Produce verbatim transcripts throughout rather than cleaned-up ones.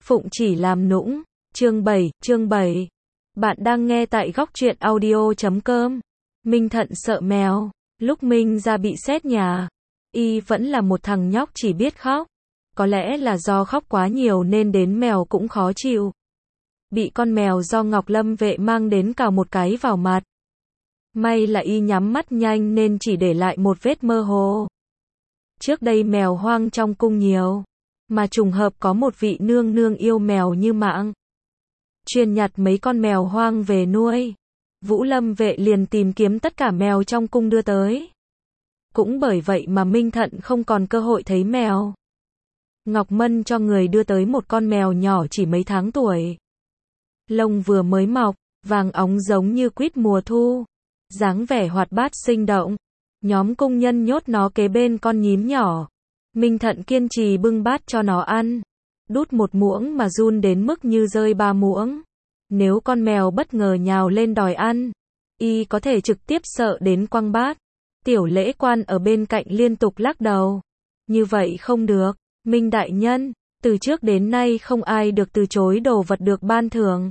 Phụng chỉ làm nũng. Chương bảy, chương bảy. Bạn đang nghe tại góc truyện audio chấm com. Minh Thận sợ mèo. Lúc Minh ra bị xét nhà, y vẫn là một thằng nhóc chỉ biết khóc. Có lẽ là do khóc quá nhiều nên đến mèo cũng khó chịu. Bị con mèo do Ngọc Lâm vệ mang đến cào một cái vào mặt. May là y nhắm mắt nhanh nên chỉ để lại một vết mơ hồ. Trước đây mèo hoang trong cung nhiều, mà trùng hợp có một vị nương nương yêu mèo như mạng. Chuyên nhặt mấy con mèo hoang về nuôi. Vũ Lâm vệ liền tìm kiếm tất cả mèo trong cung đưa tới. Cũng bởi vậy mà Minh Thận không còn cơ hội thấy mèo. Ngọc Mân cho người đưa tới một con mèo nhỏ chỉ mấy tháng tuổi. Lông vừa mới mọc, vàng óng giống như quýt mùa thu. Dáng vẻ hoạt bát sinh động. Nhóm cung nhân nhốt nó kế bên con nhím nhỏ. Minh Thận kiên trì bưng bát cho nó ăn. Đút một muỗng mà run đến mức như rơi ba muỗng. Nếu con mèo bất ngờ nhào lên đòi ăn, y có thể trực tiếp sợ đến quăng bát. Tiểu lễ quan ở bên cạnh liên tục lắc đầu. Như vậy không được, Minh đại nhân, từ trước đến nay không ai được từ chối đồ vật được ban thưởng.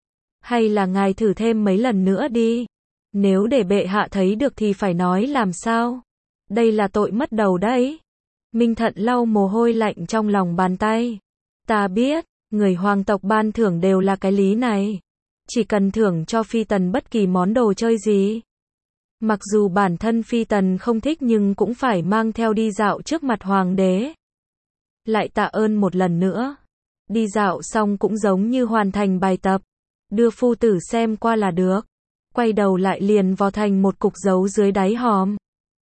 Hay là ngài thử thêm mấy lần nữa đi. Nếu để bệ hạ thấy được thì phải nói làm sao? Đây là tội mất đầu đấy. Minh Thận lau mồ hôi lạnh trong lòng bàn tay. Ta biết, người hoàng tộc ban thưởng đều là cái lý này. Chỉ cần thưởng cho phi tần bất kỳ món đồ chơi gì. Mặc dù bản thân phi tần không thích nhưng cũng phải mang theo đi dạo trước mặt hoàng đế. Lại tạ ơn một lần nữa. Đi dạo xong cũng giống như hoàn thành bài tập. Đưa phu tử xem qua là được. Quay đầu lại liền vò thành một cục dấu dưới đáy hòm.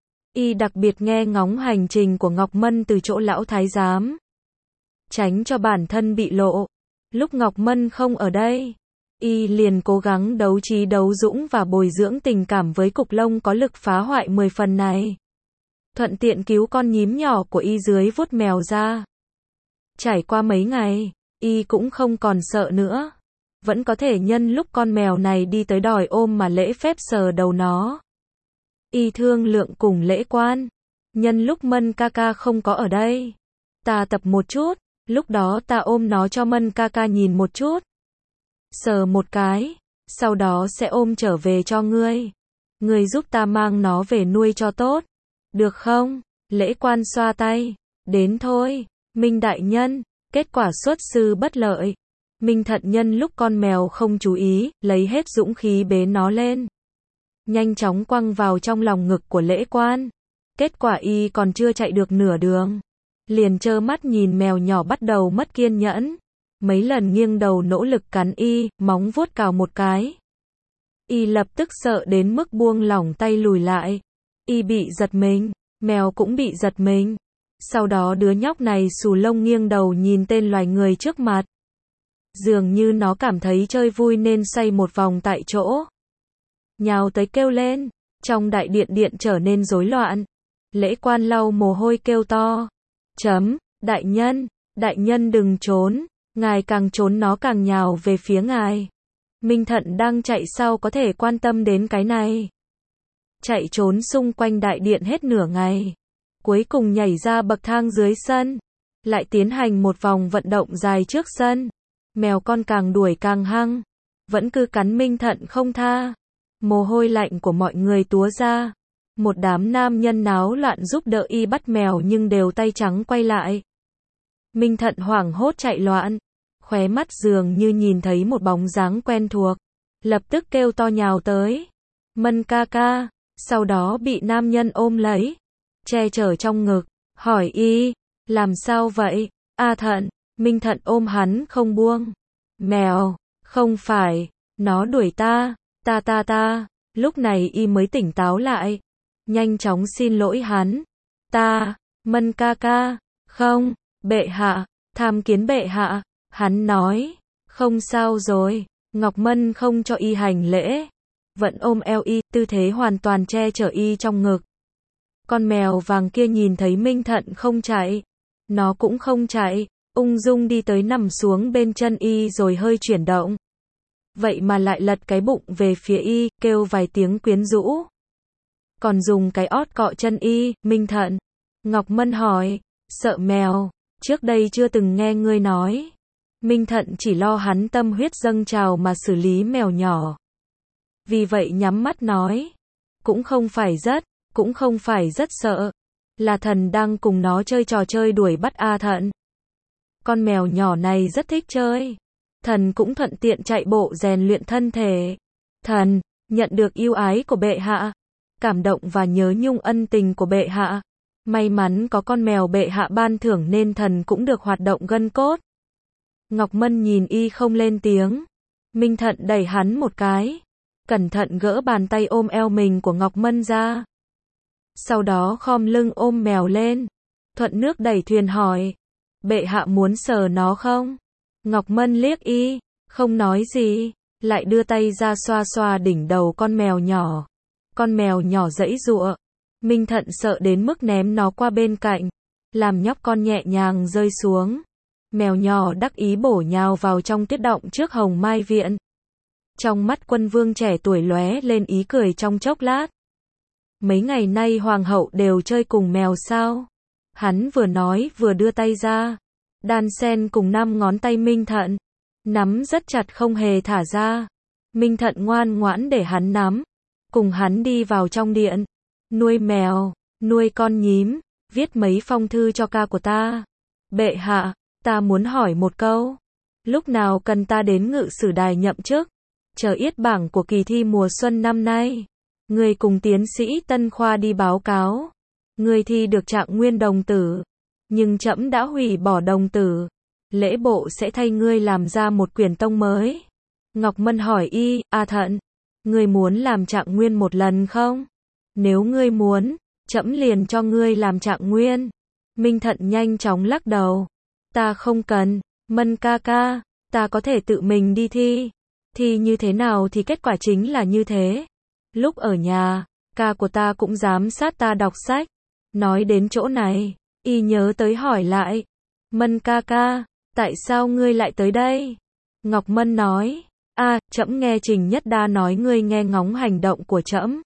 Y đặc biệt nghe ngóng hành trình của Ngọc Mân từ chỗ lão thái giám. Tránh cho bản thân bị lộ. Lúc Ngọc Mân không ở đây, y liền cố gắng đấu trí đấu dũng và bồi dưỡng tình cảm với cục lông có lực phá hoại mười phần này. Thuận tiện cứu con nhím nhỏ của y dưới vuốt mèo ra. Trải qua mấy ngày, y cũng không còn sợ nữa. Vẫn có thể nhân lúc con mèo này đi tới đòi ôm mà lễ phép sờ đầu nó. Y thương lượng cùng lễ quan. Nhân lúc Mân ca ca không có ở đây, ta tập một chút. Lúc đó ta ôm nó cho Mân ca ca nhìn một chút. Sờ một cái. Sau đó sẽ ôm trở về cho ngươi. Ngươi giúp ta mang nó về nuôi cho tốt. Được không? Lễ quan xoa tay. Đến thôi. Minh đại nhân. Kết quả xuất sư bất lợi. Minh Thận nhân lúc con mèo không chú ý, lấy hết dũng khí bế nó lên. Nhanh chóng quăng vào trong lòng ngực của lễ quan. Kết quả y còn chưa chạy được nửa đường. Liền trơ mắt nhìn mèo nhỏ bắt đầu mất kiên nhẫn. Mấy lần nghiêng đầu nỗ lực cắn y, móng vuốt cào một cái. Y lập tức sợ đến mức buông lỏng tay lùi lại. Y bị giật mình, mèo cũng bị giật mình. Sau đó đứa nhóc này xù lông nghiêng đầu nhìn tên loài người trước mặt. Dường như nó cảm thấy chơi vui nên xoay một vòng tại chỗ. Nhào tới kêu lên. Trong đại điện điện trở nên rối loạn. Lễ quan lau mồ hôi kêu to. Chấm, đại nhân, đại nhân đừng trốn. Ngài càng trốn nó càng nhào về phía ngài. Minh Thận đang chạy sau có thể quan tâm đến cái này. Chạy trốn xung quanh đại điện hết nửa ngày. Cuối cùng nhảy ra bậc thang dưới sân. Lại tiến hành một vòng vận động dài trước sân. Mèo con càng đuổi càng hăng. Vẫn cứ cắn Minh Thận không tha. Mồ hôi lạnh của mọi người túa ra. Một đám nam nhân náo loạn giúp đỡ y bắt mèo nhưng đều tay trắng quay lại. Minh Thận hoảng hốt chạy loạn. Khóe mắt dường như nhìn thấy một bóng dáng quen thuộc. Lập tức kêu to nhào tới. Mân ca ca. Sau đó bị nam nhân ôm lấy. Che chở trong ngực. Hỏi y. Làm sao vậy? A Thận. Minh Thận ôm hắn không buông. Mèo. Không phải. Nó đuổi ta. Ta ta ta. Lúc này y mới tỉnh táo lại. Nhanh chóng xin lỗi hắn. Ta. Mân ca ca. Không. Bệ hạ. Tham kiến bệ hạ. Hắn nói. Không sao rồi. Ngọc Mân không cho y hành lễ. Vẫn ôm eo y, tư thế hoàn toàn che chở y trong ngực. Con mèo vàng kia nhìn thấy Minh Thận không chạy. Nó cũng không chạy. Ung dung đi tới nằm xuống bên chân y rồi hơi chuyển động. Vậy mà lại lật cái bụng về phía y, kêu vài tiếng quyến rũ. Còn dùng cái ót cọ chân y. Minh Thận. Ngọc Mân hỏi. Sợ mèo. Trước đây chưa từng nghe ngươi nói. Minh Thận chỉ lo hắn tâm huyết dâng trào mà xử lý mèo nhỏ. Vì vậy nhắm mắt nói. Cũng không phải rất, cũng không phải rất sợ. Là thần đang cùng nó chơi trò chơi đuổi bắt A Thận. Con mèo nhỏ này rất thích chơi. Thần cũng thuận tiện chạy bộ rèn luyện thân thể. Thần, nhận được yêu ái của bệ hạ. Cảm động và nhớ nhung ân tình của bệ hạ. May mắn có con mèo bệ hạ ban thưởng nên thần cũng được hoạt động gân cốt. Ngọc Mân nhìn y không lên tiếng. Minh Thận đẩy hắn một cái. Cẩn thận gỡ bàn tay ôm eo mình của Ngọc Mân ra. Sau đó khom lưng ôm mèo lên. Thuận nước đẩy thuyền hỏi. Bệ hạ muốn sờ nó không? Ngọc Mân liếc y, không nói gì. Lại đưa tay ra xoa xoa đỉnh đầu con mèo nhỏ. Con mèo nhỏ giãy giụa. Minh Thận sợ đến mức ném nó qua bên cạnh. Làm nhóc con nhẹ nhàng rơi xuống. Mèo nhỏ đắc ý bổ nhào vào trong tuyết động trước Hồng Mai Viện. Trong mắt quân vương trẻ tuổi lóe lên ý cười trong chốc lát. Mấy ngày nay hoàng hậu đều chơi cùng mèo sao? Hắn vừa nói vừa đưa tay ra. Đan sen cùng năm ngón tay Minh Thận. Nắm rất chặt không hề thả ra. Minh Thận ngoan ngoãn để hắn nắm. Cùng hắn đi vào trong điện. Nuôi mèo, nuôi con nhím, viết mấy phong thư cho ca của ta. Bệ hạ, ta muốn hỏi một câu. Lúc nào cần ta đến ngự sử đài nhậm chức? Chờ yết bảng của kỳ thi mùa xuân năm nay. Người cùng tiến sĩ Tân Khoa đi báo cáo. Người thi được trạng nguyên đồng tử. Nhưng trẫm đã hủy bỏ đồng tử. Lễ bộ sẽ thay ngươi làm ra một quyển tông mới. Ngọc Mân hỏi y, A Thận, ngươi muốn làm trạng nguyên một lần không? Nếu ngươi muốn, trẫm liền cho ngươi làm trạng nguyên. Minh Thận nhanh chóng lắc đầu. Ta không cần, Mân ca ca, ta có thể tự mình đi thi. Thi như thế nào thì kết quả chính là như thế. Lúc ở nhà, ca của ta cũng giám sát ta đọc sách. Nói đến chỗ này, y nhớ tới hỏi lại. Mân ca ca, tại sao ngươi lại tới đây? Ngọc Mân nói, a, trẫm nghe Trình Nhất Đa nói ngươi nghe ngóng hành động của trẫm.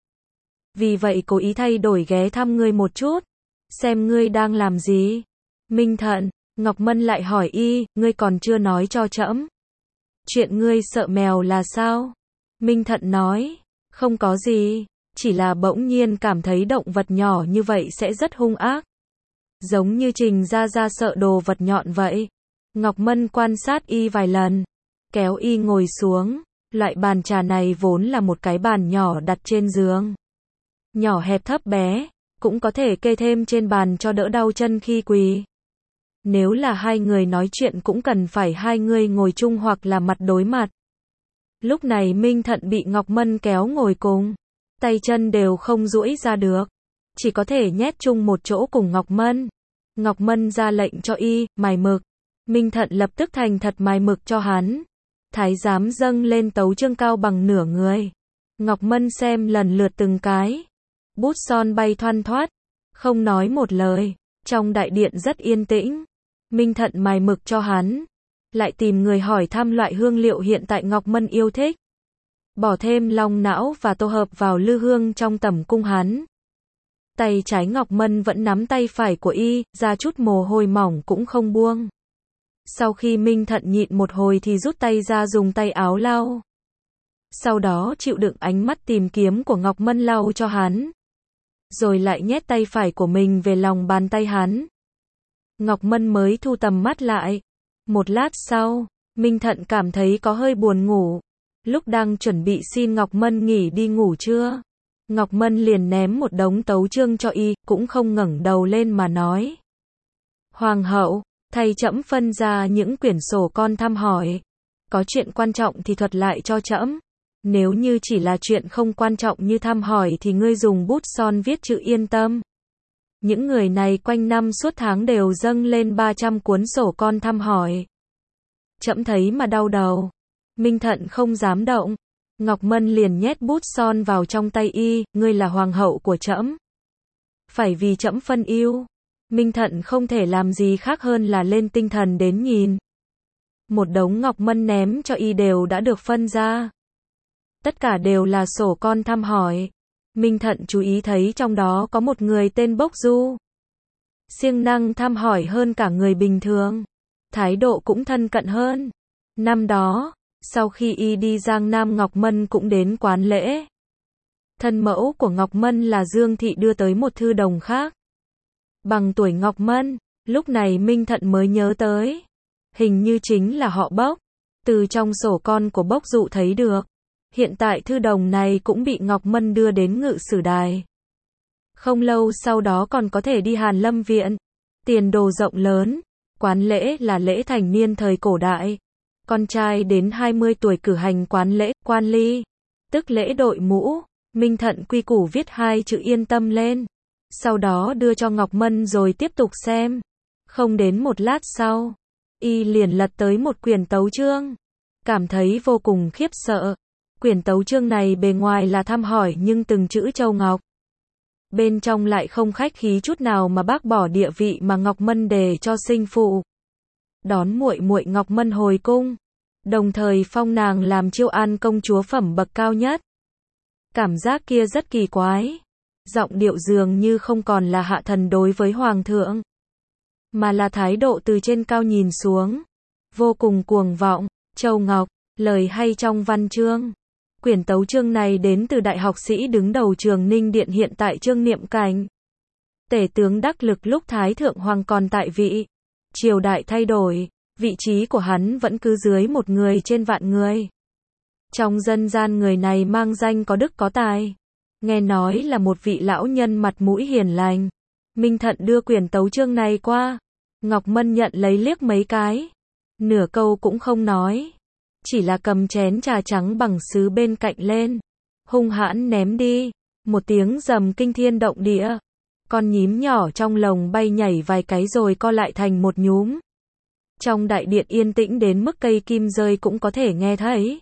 Vì vậy cố ý thay đổi ghé thăm ngươi một chút. Xem ngươi đang làm gì. Minh Thận, Ngọc Mân lại hỏi y, ngươi còn chưa nói cho trẫm. Chuyện ngươi sợ mèo là sao? Minh Thận nói, không có gì, chỉ là bỗng nhiên cảm thấy động vật nhỏ như vậy sẽ rất hung ác. Giống như Trình Gia Gia sợ đồ vật nhọn vậy. Ngọc Mân quan sát y vài lần, kéo y ngồi xuống. Loại bàn trà này vốn là một cái bàn nhỏ đặt trên giường. Nhỏ hẹp thấp bé, cũng có thể kê thêm trên bàn cho đỡ đau chân khi quỳ. Nếu là hai người nói chuyện cũng cần phải hai người ngồi chung hoặc là mặt đối mặt. Lúc này Minh Thận bị Ngọc Mân kéo ngồi cùng. Tay chân đều không duỗi ra được. Chỉ có thể nhét chung một chỗ cùng Ngọc Mân. Ngọc Mân ra lệnh cho y, mài mực. Minh Thận lập tức thành thật mài mực cho hắn. Thái giám dâng lên tấu chương cao bằng nửa người. Ngọc Mân xem lần lượt từng cái. Bút son bay thoăn thoắt. Không nói một lời. Trong đại điện rất yên tĩnh. Minh Thận mài mực cho hắn. Lại tìm người hỏi thăm loại hương liệu hiện tại Ngọc Mân yêu thích. Bỏ thêm long não và tô hợp vào lư hương trong tẩm cung hắn. Tay trái Ngọc Mân vẫn nắm tay phải của y, ra chút mồ hôi mỏng cũng không buông. Sau khi Minh Thận nhịn một hồi thì rút tay ra dùng tay áo lau. Sau đó chịu đựng ánh mắt tìm kiếm của Ngọc Mân lau cho hắn. Rồi lại nhét tay phải của mình về lòng bàn tay hắn. Ngọc Mân mới thu tầm mắt lại. Một lát sau, Minh Thận cảm thấy có hơi buồn ngủ. Lúc đang chuẩn bị xin Ngọc Mân nghỉ đi ngủ trưa, Ngọc Mân liền ném một đống tấu chương cho y, cũng không ngẩng đầu lên mà nói. Hoàng hậu, thay trẫm phân ra những quyển sổ con thăm hỏi. Có chuyện quan trọng thì thuật lại cho trẫm. Nếu như chỉ là chuyện không quan trọng như thăm hỏi thì ngươi dùng bút son viết chữ yên tâm. Những người này quanh năm suốt tháng đều dâng lên ba trăm cuốn sổ con thăm hỏi. Trẫm thấy mà đau đầu. Minh Thận không dám động. Ngọc Mân liền nhét bút son vào trong tay y, ngươi là hoàng hậu của trẫm. Phải vì trẫm phân ưu. Minh Thận không thể làm gì khác hơn là lên tinh thần đến nhìn. Một đống Ngọc Mân ném cho y đều đã được phân ra. Tất cả đều là sổ con thăm hỏi. Minh Thận chú ý thấy trong đó có một người tên Bốc Du. Siêng năng thăm hỏi hơn cả người bình thường. Thái độ cũng thân cận hơn. Năm đó, sau khi y đi Giang Nam Ngọc Mân cũng đến quán lễ. Thân mẫu của Ngọc Mân là Dương Thị đưa tới một thư đồng khác. Bằng tuổi Ngọc Mân, lúc này Minh Thận mới nhớ tới. Hình như chính là họ Bốc. Từ trong sổ con của Bốc Dụ thấy được. Hiện tại thư đồng này cũng bị Ngọc Mân đưa đến Ngự Sử Đài. Không lâu sau đó còn có thể đi Hàn Lâm Viện. Tiền đồ rộng lớn. Quán lễ là lễ thành niên thời cổ đại. Con trai đến hai mươi tuổi cử hành quán lễ, quan ly. Tức lễ đội mũ. Minh Thận quy củ viết hai chữ yên tâm lên. Sau đó đưa cho Ngọc Mân rồi tiếp tục xem. Không đến một lát sau, y liền lật tới một quyển tấu chương. Cảm thấy vô cùng khiếp sợ. Quyển tấu chương này bề ngoài là thăm hỏi nhưng từng chữ châu ngọc. Bên trong lại không khách khí chút nào mà bác bỏ địa vị mà Ngọc Mân đề cho sinh phụ. Đón muội muội Ngọc Mân hồi cung. Đồng thời phong nàng làm Chiêu An công chúa phẩm bậc cao nhất. Cảm giác kia rất kỳ quái. Giọng điệu dường như không còn là hạ thần đối với hoàng thượng, mà là thái độ từ trên cao nhìn xuống. Vô cùng cuồng vọng, châu ngọc, lời hay trong văn chương. Quyển tấu chương này đến từ đại học sĩ đứng đầu Trường Ninh Điện hiện tại Trương Niệm Cảnh. Tể tướng đắc lực lúc Thái Thượng Hoàng còn tại vị. Triều đại thay đổi, vị trí của hắn vẫn cứ dưới một người trên vạn người. Trong dân gian người này mang danh có đức có tài. Nghe nói là một vị lão nhân mặt mũi hiền lành. Minh Thận đưa quyển tấu chương này qua. Ngọc Mân nhận lấy liếc mấy cái. Nửa câu cũng không nói. Chỉ là cầm chén trà trắng bằng sứ bên cạnh lên. Hung hãn ném đi. Một tiếng rầm kinh thiên động địa. Con nhím nhỏ trong lồng bay nhảy vài cái rồi co lại thành một nhúm. Trong đại điện yên tĩnh đến mức cây kim rơi cũng có thể nghe thấy.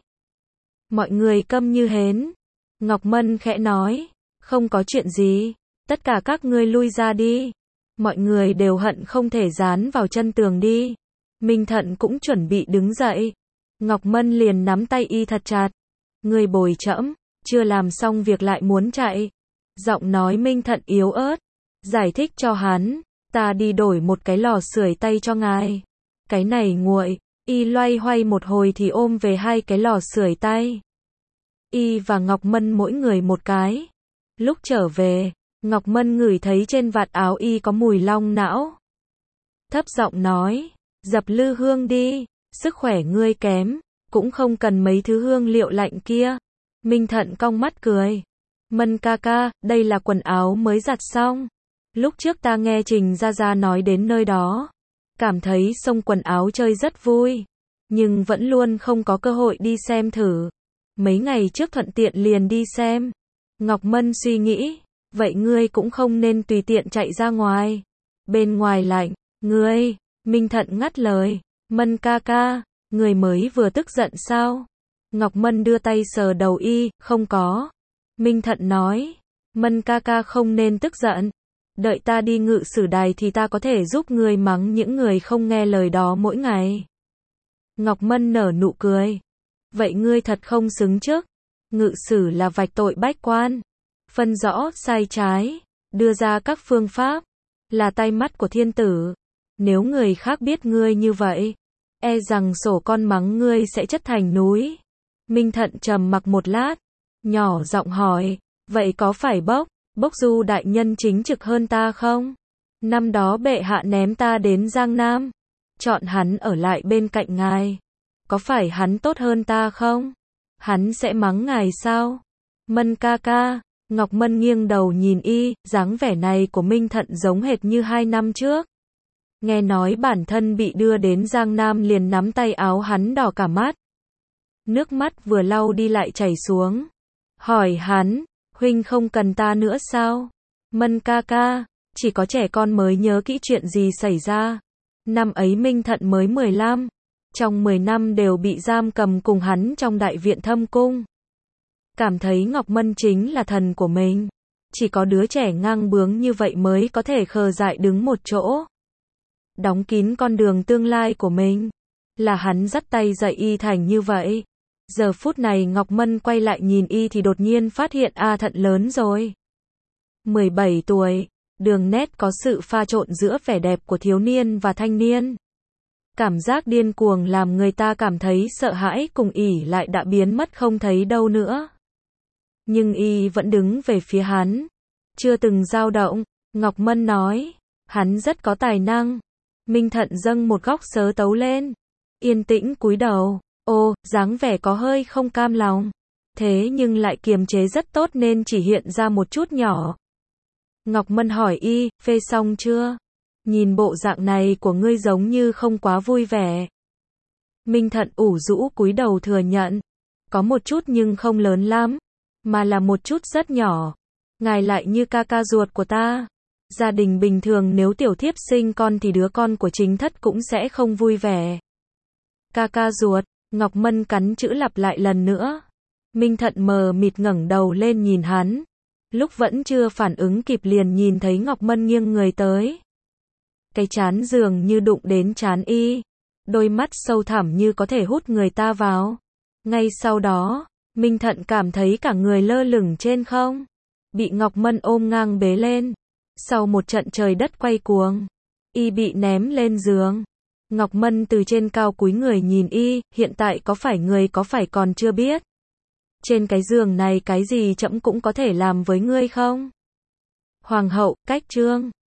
Mọi người câm như hến. Ngọc Mân khẽ nói. Không có chuyện gì. Tất cả các ngươi lui ra đi. Mọi người đều hận không thể dán vào chân tường đi. Minh Thận cũng chuẩn bị đứng dậy. Ngọc Mân liền nắm tay y thật chặt. Ngươi bồi trẫm, chưa làm xong việc lại muốn chạy. Giọng nói Minh Thận yếu ớt. Giải thích cho hắn. Ta đi đổi một cái lò sưởi tay cho ngài. Cái này nguội. Y loay hoay một hồi thì ôm về hai cái lò sưởi tay. Y và Ngọc Mân mỗi người một cái. Lúc trở về, Ngọc Mân ngửi thấy trên vạt áo y có mùi long não. Thấp giọng nói, dập lư hương đi, sức khỏe ngươi kém, cũng không cần mấy thứ hương liệu lạnh kia. Minh Thận cong mắt cười. Mân ca ca, đây là quần áo mới giặt xong. Lúc trước ta nghe Trình Gia Gia nói đến nơi đó. Cảm thấy xông quần áo chơi rất vui. Nhưng vẫn luôn không có cơ hội đi xem thử. Mấy ngày trước thuận tiện liền đi xem. Ngọc Mân suy nghĩ. Vậy ngươi cũng không nên tùy tiện chạy ra ngoài. Bên ngoài lạnh. Ngươi. Minh Thận ngắt lời. Mân ca ca. Ngươi mới vừa tức giận sao? Ngọc Mân đưa tay sờ đầu y. Không có. Minh Thận nói. Mân ca ca không nên tức giận. Đợi ta đi Ngự Sử Đài thì ta có thể giúp ngươi mắng những người không nghe lời đó mỗi ngày. Ngọc Mân nở nụ cười. Vậy ngươi thật không xứng trước. Ngự sử là vạch tội bách quan. Phân rõ sai trái. Đưa ra các phương pháp. Là tay mắt của thiên tử. Nếu người khác biết ngươi như vậy. E rằng sổ con mắng ngươi sẽ chất thành núi. Minh Thận trầm mặc một lát. Nhỏ giọng hỏi. Vậy có phải Bốc, Bốc Du đại nhân chính trực hơn ta không? Năm đó bệ hạ ném ta đến Giang Nam. Chọn hắn ở lại bên cạnh ngài. Có phải hắn tốt hơn ta không? Hắn sẽ mắng ngài sao? Mân ca ca. Ngọc Mân nghiêng đầu nhìn y, dáng vẻ này của Minh Thận giống hệt như hai năm trước. Nghe nói bản thân bị đưa đến Giang Nam liền nắm tay áo hắn đỏ cả mắt. Nước mắt vừa lau đi lại chảy xuống. Hỏi hắn, huynh không cần ta nữa sao? Mân ca ca, chỉ có trẻ con mới nhớ kỹ chuyện gì xảy ra. Năm ấy Minh Thận mới mười lăm. Trong mười năm đều bị giam cầm cùng hắn trong đại viện Thâm Cung. Cảm thấy Ngọc Mân chính là thần của mình. Chỉ có đứa trẻ ngang bướng như vậy mới có thể khờ dại đứng một chỗ. Đóng kín con đường tương lai của mình. Là hắn dắt tay dạy y thành như vậy. Giờ phút này Ngọc Mân quay lại nhìn y thì đột nhiên phát hiện A Thận lớn rồi. mười bảy tuổi. Đường nét có sự pha trộn giữa vẻ đẹp của thiếu niên và thanh niên. Cảm giác điên cuồng làm người ta cảm thấy sợ hãi cùng ỉ lại đã biến mất không thấy đâu nữa. Nhưng y vẫn đứng về phía hắn. Chưa từng dao động. Ngọc Mân nói. Hắn rất có tài năng. Minh Thận dâng một góc sớ tấu lên. Yên tĩnh cúi đầu. Ô, dáng vẻ có hơi không cam lòng. Thế nhưng lại kiềm chế rất tốt nên chỉ hiện ra một chút nhỏ. Ngọc Mân hỏi y, phê xong chưa? Nhìn bộ dạng này của ngươi giống như không quá vui vẻ. Minh Thận ủ rũ cúi đầu thừa nhận. Có một chút nhưng không lớn lắm. Mà là một chút rất nhỏ. Ngài lại như ca ca ruột của ta. Gia đình bình thường nếu tiểu thiếp sinh con thì đứa con của chính thất cũng sẽ không vui vẻ. Ca ca ruột, Ngọc Mân cắn chữ lặp lại lần nữa. Minh Thận mờ mịt ngẩng đầu lên nhìn hắn. Lúc vẫn chưa phản ứng kịp liền nhìn thấy Ngọc Mân nghiêng người tới. Cái trán dường như đụng đến trán y. Đôi mắt sâu thẳm như có thể hút người ta vào. Ngay sau đó, Minh Thận cảm thấy cả người lơ lửng trên không. Bị Ngọc Mân ôm ngang bế lên. Sau một trận trời đất quay cuồng, y bị ném lên giường. Ngọc Mân từ trên cao cúi người nhìn y, hiện tại có phải người có phải còn chưa biết. Trên cái giường này cái gì trẫm cũng có thể làm với ngươi không? Hoàng hậu, cách trương.